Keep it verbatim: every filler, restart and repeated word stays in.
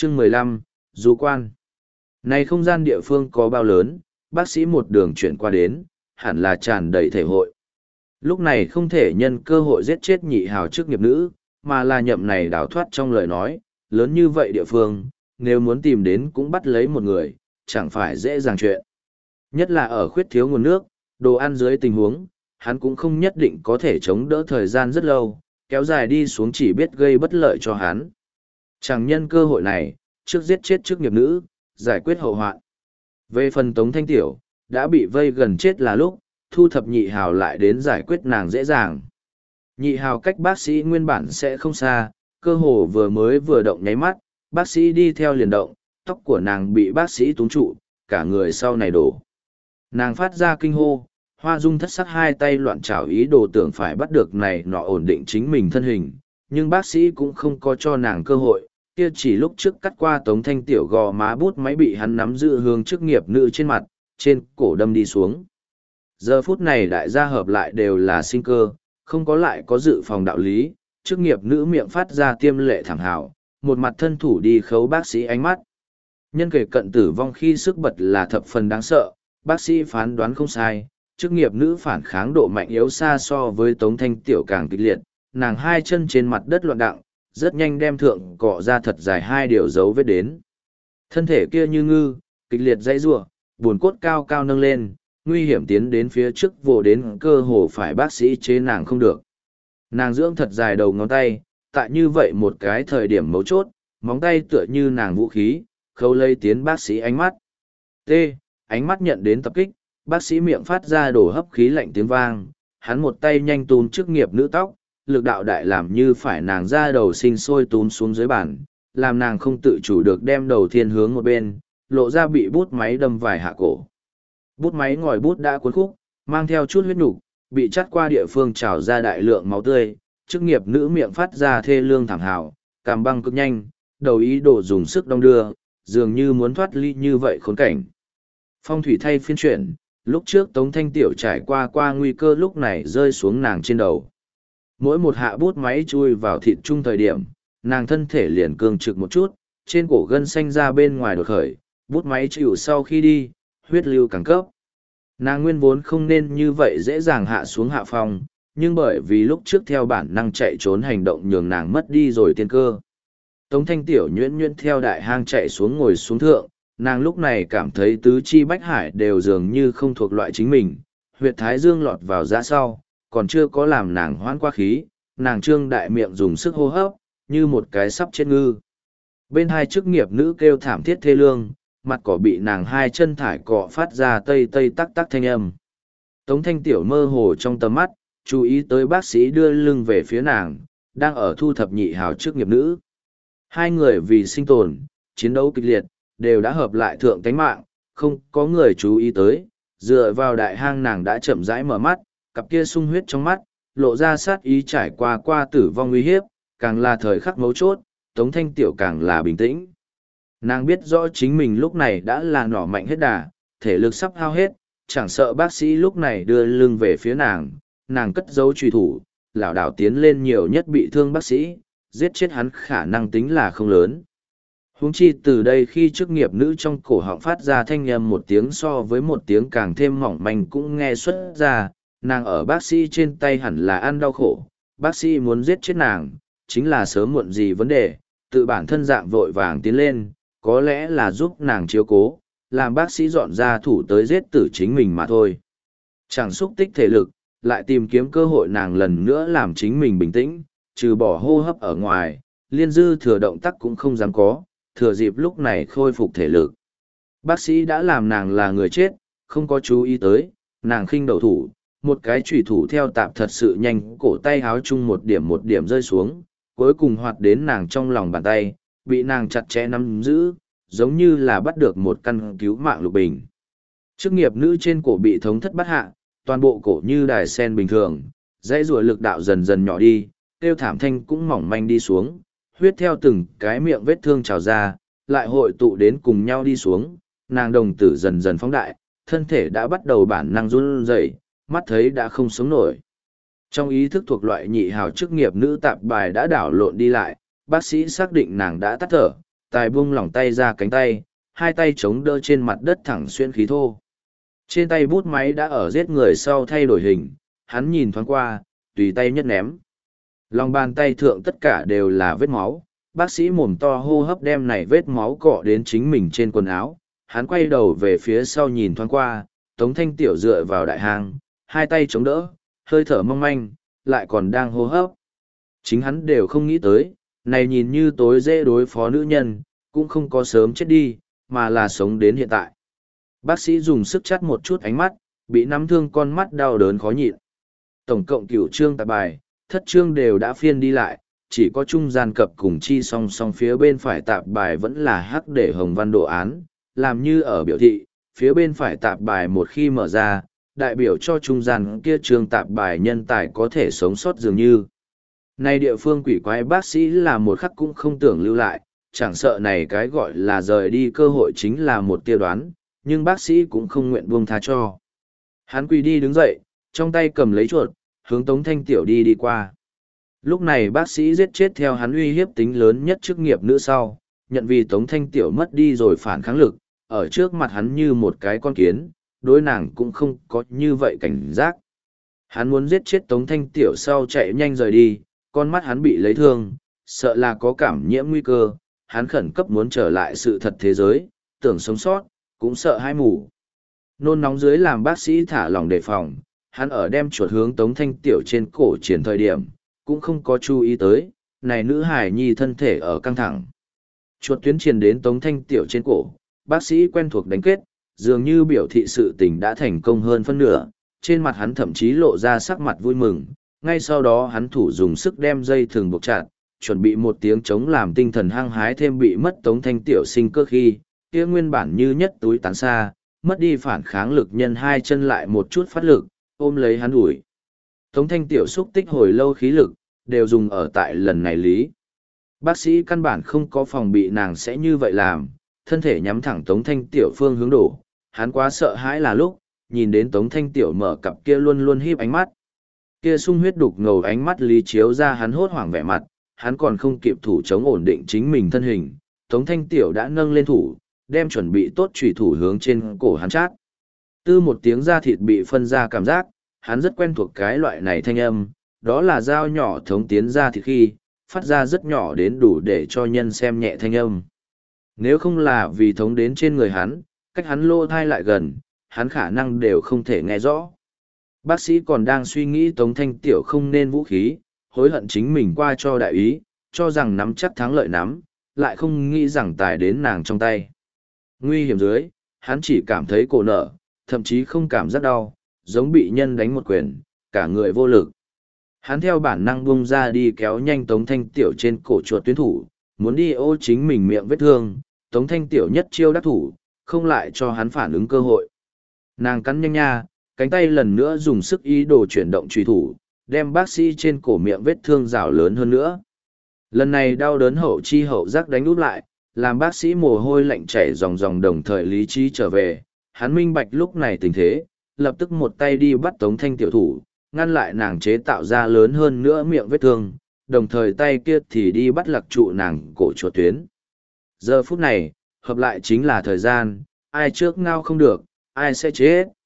Chương mười lăm, Du quan. Này không gian địa phương có bao lớn, bác sĩ một đường chuyển qua đến, hẳn là tràn đầy thể hội. Lúc này không thể nhân cơ hội giết chết nhị hào chức nghiệp nữ, mà là nhậm này đào thoát trong lời nói, lớn như vậy địa phương, nếu muốn tìm đến cũng bắt lấy một người, chẳng phải dễ dàng chuyện. Nhất là ở khuyết thiếu nguồn nước, đồ ăn dưới tình huống, hắn cũng không nhất định có thể chống đỡ thời gian rất lâu, kéo dài đi xuống chỉ biết gây bất lợi cho hắn. Chẳng nhân cơ hội này, trước giết chết chức nghiệp nữ, giải quyết hậu hoạn. Về phần Tống Thanh Tiểu, đã bị vây gần chết là lúc, thu thập nhị hào lại đến giải quyết nàng dễ dàng. Nhị hào cách bác sĩ nguyên bản sẽ không xa, cơ hồ vừa mới vừa động nháy mắt, bác sĩ đi theo liền động, tóc của nàng bị bác sĩ túm trụ, cả người sau này đổ. Nàng phát ra kinh hô, Hoa Dung thất sắc hai tay loạn trảo ý đồ tưởng phải bắt được này nọ ổn định chính mình thân hình, nhưng bác sĩ cũng không có cho nàng cơ hội, kia chỉ lúc trước cắt qua Tống Thanh Tiểu gò má bút máy bị hắn nắm giữ hướng chức nghiệp nữ trên mặt, trên cổ đâm đi xuống. Giờ phút này đại gia hợp lại đều là sinh cơ, không có lại có dự phòng đạo lý, chức nghiệp nữ miệng phát ra tiêm lệ thẳng hào, một mặt thân thủ đi khấu bác sĩ ánh mắt. Nhân kể cận tử vong khi sức bật là thập phần đáng sợ, bác sĩ phán đoán không sai, chức nghiệp nữ phản kháng độ mạnh yếu xa so với Tống Thanh Tiểu càng kịch liệt, nàng hai chân trên mặt đất loạn đặng, rất nhanh đem thượng cọ ra thật dài hai điều dấu vết đến. Thân thể kia như ngư, kịch liệt dãy rủa, buồn cốt cao cao nâng lên, nguy hiểm tiến đến phía trước vồ đến cơ hồ phải bác sĩ chế nàng không được. Nàng dưỡng thật dài đầu ngón tay, tại như vậy một cái thời điểm mấu chốt, móng tay tựa như nàng vũ khí, khâu lây tiến bác sĩ ánh mắt. T. Ánh mắt nhận đến tập kích, bác sĩ miệng phát ra đổ hấp khí lạnh tiếng vang, hắn một tay nhanh túm chức nghiệp nữ tóc, lực đạo đại làm như phải nàng ra đầu sinh sôi túm xuống dưới bàn, làm nàng không tự chủ được đem đầu thiên hướng một bên, lộ ra bị bút máy đâm vài hạ cổ. Bút máy ngòi bút đã cuốn khúc, mang theo chút huyết nục, bị chắt qua địa phương trào ra đại lượng máu tươi, chức nghiệp nữ miệng phát ra thê lương thảm hào, cảm băng cực nhanh, đầu ý đồ dùng sức đong đưa, dường như muốn thoát ly như vậy khốn cảnh. Phong thủy thay phiên chuyển, lúc trước Tống Thanh Tiểu trải qua qua nguy cơ lúc này rơi xuống nàng trên đầu. Mỗi một hạ bút máy chui vào thịt chung thời điểm, nàng thân thể liền cương trực một chút, trên cổ gân xanh ra bên ngoài đột khởi, bút máy chịu sau khi đi, huyết lưu càng cấp. Nàng nguyên vốn không nên như vậy dễ dàng hạ xuống hạ phòng, nhưng bởi vì lúc trước theo bản năng chạy trốn hành động nhường nàng mất đi rồi tiên cơ. Tống Thanh Tiểu nhuyễn nhuyễn theo đại hang chạy xuống ngồi xuống thượng, nàng lúc này cảm thấy tứ chi bách hải đều dường như không thuộc loại chính mình, huyệt thái dương lọt vào ra sau, còn chưa có làm nàng hoãn qua khí, nàng trương đại miệng dùng sức hô hấp, như một cái sắp chết ngư. Bên hai chức nghiệp nữ kêu thảm thiết thê lương, mặt cỏ bị nàng hai chân thải cọ phát ra tây tây tắc tắc thanh âm. Tống Thanh Tiểu mơ hồ trong tầm mắt, chú ý tới bác sĩ đưa lưng về phía nàng, đang ở thu thập nhị hào chức nghiệp nữ. Hai người vì sinh tồn, chiến đấu kịch liệt, đều đã hợp lại thượng tánh mạng, không có người chú ý tới, dựa vào đại hang nàng đã chậm rãi mở mắt, cặp kia sung huyết trong mắt, lộ ra sát ý trải qua qua tử vong nguy hiếp, càng là thời khắc mấu chốt, Tống Thanh Tiểu càng là bình tĩnh. Nàng biết rõ chính mình lúc này đã là nỏ mạnh hết đà, thể lực sắp hao hết, chẳng sợ bác sĩ lúc này đưa lưng về phía nàng, nàng cất giấu truy thủ, lảo đảo tiến lên nhiều nhất bị thương bác sĩ, giết chết hắn khả năng tính là không lớn. Huống chi từ đây khi chức nghiệp nữ trong cổ họng phát ra thanh âm một tiếng so với một tiếng càng thêm mỏng manh cũng nghe xuất ra, nàng ở bác sĩ trên tay hẳn là ăn đau khổ, bác sĩ muốn giết chết nàng, chính là sớm muộn gì vấn đề, tự bản thân dạng vội vàng tiến lên, có lẽ là giúp nàng chiếu cố, làm bác sĩ dọn ra thủ tới giết tử chính mình mà thôi. Chẳng xúc tích thể lực, lại tìm kiếm cơ hội nàng lần nữa làm chính mình bình tĩnh, trừ bỏ hô hấp ở ngoài, liên dư thừa động tác cũng không dám có, thừa dịp lúc này khôi phục thể lực. Bác sĩ đã làm nàng là người chết, không có chú ý tới, nàng khinh đầu thủ, một cái chủy thủ theo tạp thật sự nhanh, cổ tay háo chung một điểm một điểm rơi xuống, cuối cùng hoạt đến nàng trong lòng bàn tay, bị nàng chặt chẽ nắm giữ, giống như là bắt được một căn cứu mạng lục bình. Chức nghiệp nữ trên cổ bị thống thất bắt hạ, toàn bộ cổ như đài sen bình thường, dãy rùa lực đạo dần dần nhỏ đi, tiêu thảm thanh cũng mỏng manh đi xuống, huyết theo từng cái miệng vết thương trào ra, lại hội tụ đến cùng nhau đi xuống, nàng đồng tử dần dần phóng đại, thân thể đã bắt đầu bản năng run rẩy, mắt thấy đã không sống nổi. Trong ý thức thuộc loại nhị hào chức nghiệp nữ tạp bài đã đảo lộn đi lại, bác sĩ xác định nàng đã tắt thở, Tài buông lỏng tay ra cánh tay, hai tay chống đỡ trên mặt đất thẳng xuyên khí thô. Trên tay bút máy đã ở giết người sau thay đổi hình, hắn nhìn thoáng qua, tùy tay nhất ném. Lòng bàn tay thượng tất cả đều là vết máu, bác sĩ mồm to hô hấp đem này vết máu cọ đến chính mình trên quần áo. Hắn quay đầu về phía sau nhìn thoáng qua, Tống Thanh Tiểu dựa vào đại hang, hai tay chống đỡ, hơi thở mong manh, lại còn đang hô hấp. Chính hắn đều không nghĩ tới, này nhìn như tối dễ đối phó nữ nhân, cũng không có sớm chết đi, mà là sống đến hiện tại. Bác sĩ dùng sức chắt một chút ánh mắt, bị nắm thương con mắt đau đớn khó nhịn. Tổng cộng cửu chương tạp bài, thất chương đều đã phiên đi lại, chỉ có trung gian cập cùng chi song song phía bên phải tạp bài vẫn là hắc để hồng văn đồ án, làm như ở biểu thị, phía bên phải tạp bài một khi mở ra, đại biểu cho trung gian kia chương tạp bài nhân tài có thể sống sót dường như. Này địa phương quỷ quái bác sĩ là một khắc cũng không tưởng lưu lại, chẳng sợ này cái gọi là rời đi cơ hội chính là một tiêu đoán, nhưng bác sĩ cũng không nguyện buông tha cho. Hắn quỳ đi đứng dậy, trong tay cầm lấy chuột, hướng Tống Thanh Tiểu đi đi qua. Lúc này bác sĩ giết chết theo hắn uy hiếp tính lớn nhất chức nghiệp nữ sau, nhận vì Tống Thanh Tiểu mất đi rồi phản kháng lực, ở trước mặt hắn như một cái con kiến, đối nàng cũng không có như vậy cảnh giác. Hắn muốn giết chết Tống Thanh Tiểu sau chạy nhanh rời đi, con mắt hắn bị lấy thương, sợ là có cảm nhiễm nguy cơ, hắn khẩn cấp muốn trở lại sự thật thế giới, tưởng sống sót, cũng sợ hai mù. Nôn nóng dưới làm bác sĩ thả lòng đề phòng, hắn ở đem chuột hướng Tống Thanh Tiểu trên cổ triển thời điểm, cũng không có chú ý tới, này nữ hải nhi thân thể ở căng thẳng. Chuột tuyến triển đến Tống Thanh Tiểu trên cổ, bác sĩ quen thuộc đánh kết, dường như biểu thị sự tình đã thành công hơn phân nửa, trên mặt hắn thậm chí lộ ra sắc mặt vui mừng, ngay sau đó hắn thủ dùng sức đem dây thừng buộc chặt, chuẩn bị một tiếng chống làm tinh thần hăng hái thêm bị mất Tống Thanh Tiểu sinh cơ khi, kia nguyên bản như nhất túi tán xa, mất đi phản kháng lực nhân hai chân lại một chút phát lực, ôm lấy hắn ủi. Tống Thanh Tiểu xúc tích hồi lâu khí lực, đều dùng ở tại lần này lý. Bác sĩ căn bản không có phòng bị nàng sẽ như vậy làm, thân thể nhắm thẳng Tống Thanh Tiểu phương hướng đổ, hắn quá sợ hãi là lúc, nhìn đến Tống Thanh Tiểu mở cặp kia luôn luôn híp ánh mắt. Kia sung huyết đục ngầu ánh mắt lý chiếu ra hắn hốt hoảng vẻ mặt, hắn còn không kịp thủ chống ổn định chính mình thân hình, Tống Thanh Tiểu đã nâng lên thủ, đem chuẩn bị tốt chủy thủ hướng trên cổ hắn chát. Tư một tiếng da thịt bị phân ra cảm giác, hắn rất quen thuộc cái loại này thanh âm, đó là dao nhỏ thống tiến ra thịt khi, phát ra rất nhỏ đến đủ để cho nhân xem nhẹ thanh âm. Nếu không là vì thống đến trên người hắn, cách hắn lô thai lại gần, hắn khả năng đều không thể nghe rõ. Bác sĩ còn đang suy nghĩ Tống Thanh Tiểu không nên vũ khí, hối hận chính mình qua cho đại ý, cho rằng nắm chắc thắng lợi nắm, lại không nghĩ rằng tài đến nàng trong tay. Nguy hiểm dưới, hắn chỉ cảm thấy cổ nở, thậm chí không cảm giác đau, giống bị nhân đánh một quyền, cả người vô lực. Hắn theo bản năng bung ra đi kéo nhanh Tống Thanh Tiểu trên cổ chuột tuyến thủ, muốn đi ô chính mình miệng vết thương, Tống Thanh Tiểu nhất chiêu đắc thủ, không lại cho hắn phản ứng cơ hội. Nàng cắn nhanh nha, cánh tay lần nữa dùng sức ý đồ chuyển động truy thủ, đem bác sĩ trên cổ miệng vết thương rào lớn hơn nữa. Lần này đau đớn hậu chi hậu giác đánh úp lại, làm bác sĩ mồ hôi lạnh chảy ròng ròng đồng thời lý trí trở về, hắn minh bạch lúc này tình thế, lập tức một tay đi bắt Tống Thanh Tiểu thủ, ngăn lại nàng chế tạo ra lớn hơn nữa miệng vết thương, đồng thời tay kia thì đi bắt lạc trụ nàng cổ chuột tuyến. Giờ phút này, hợp lại chính là thời gian, ai trước ngao không được, ai sẽ chết.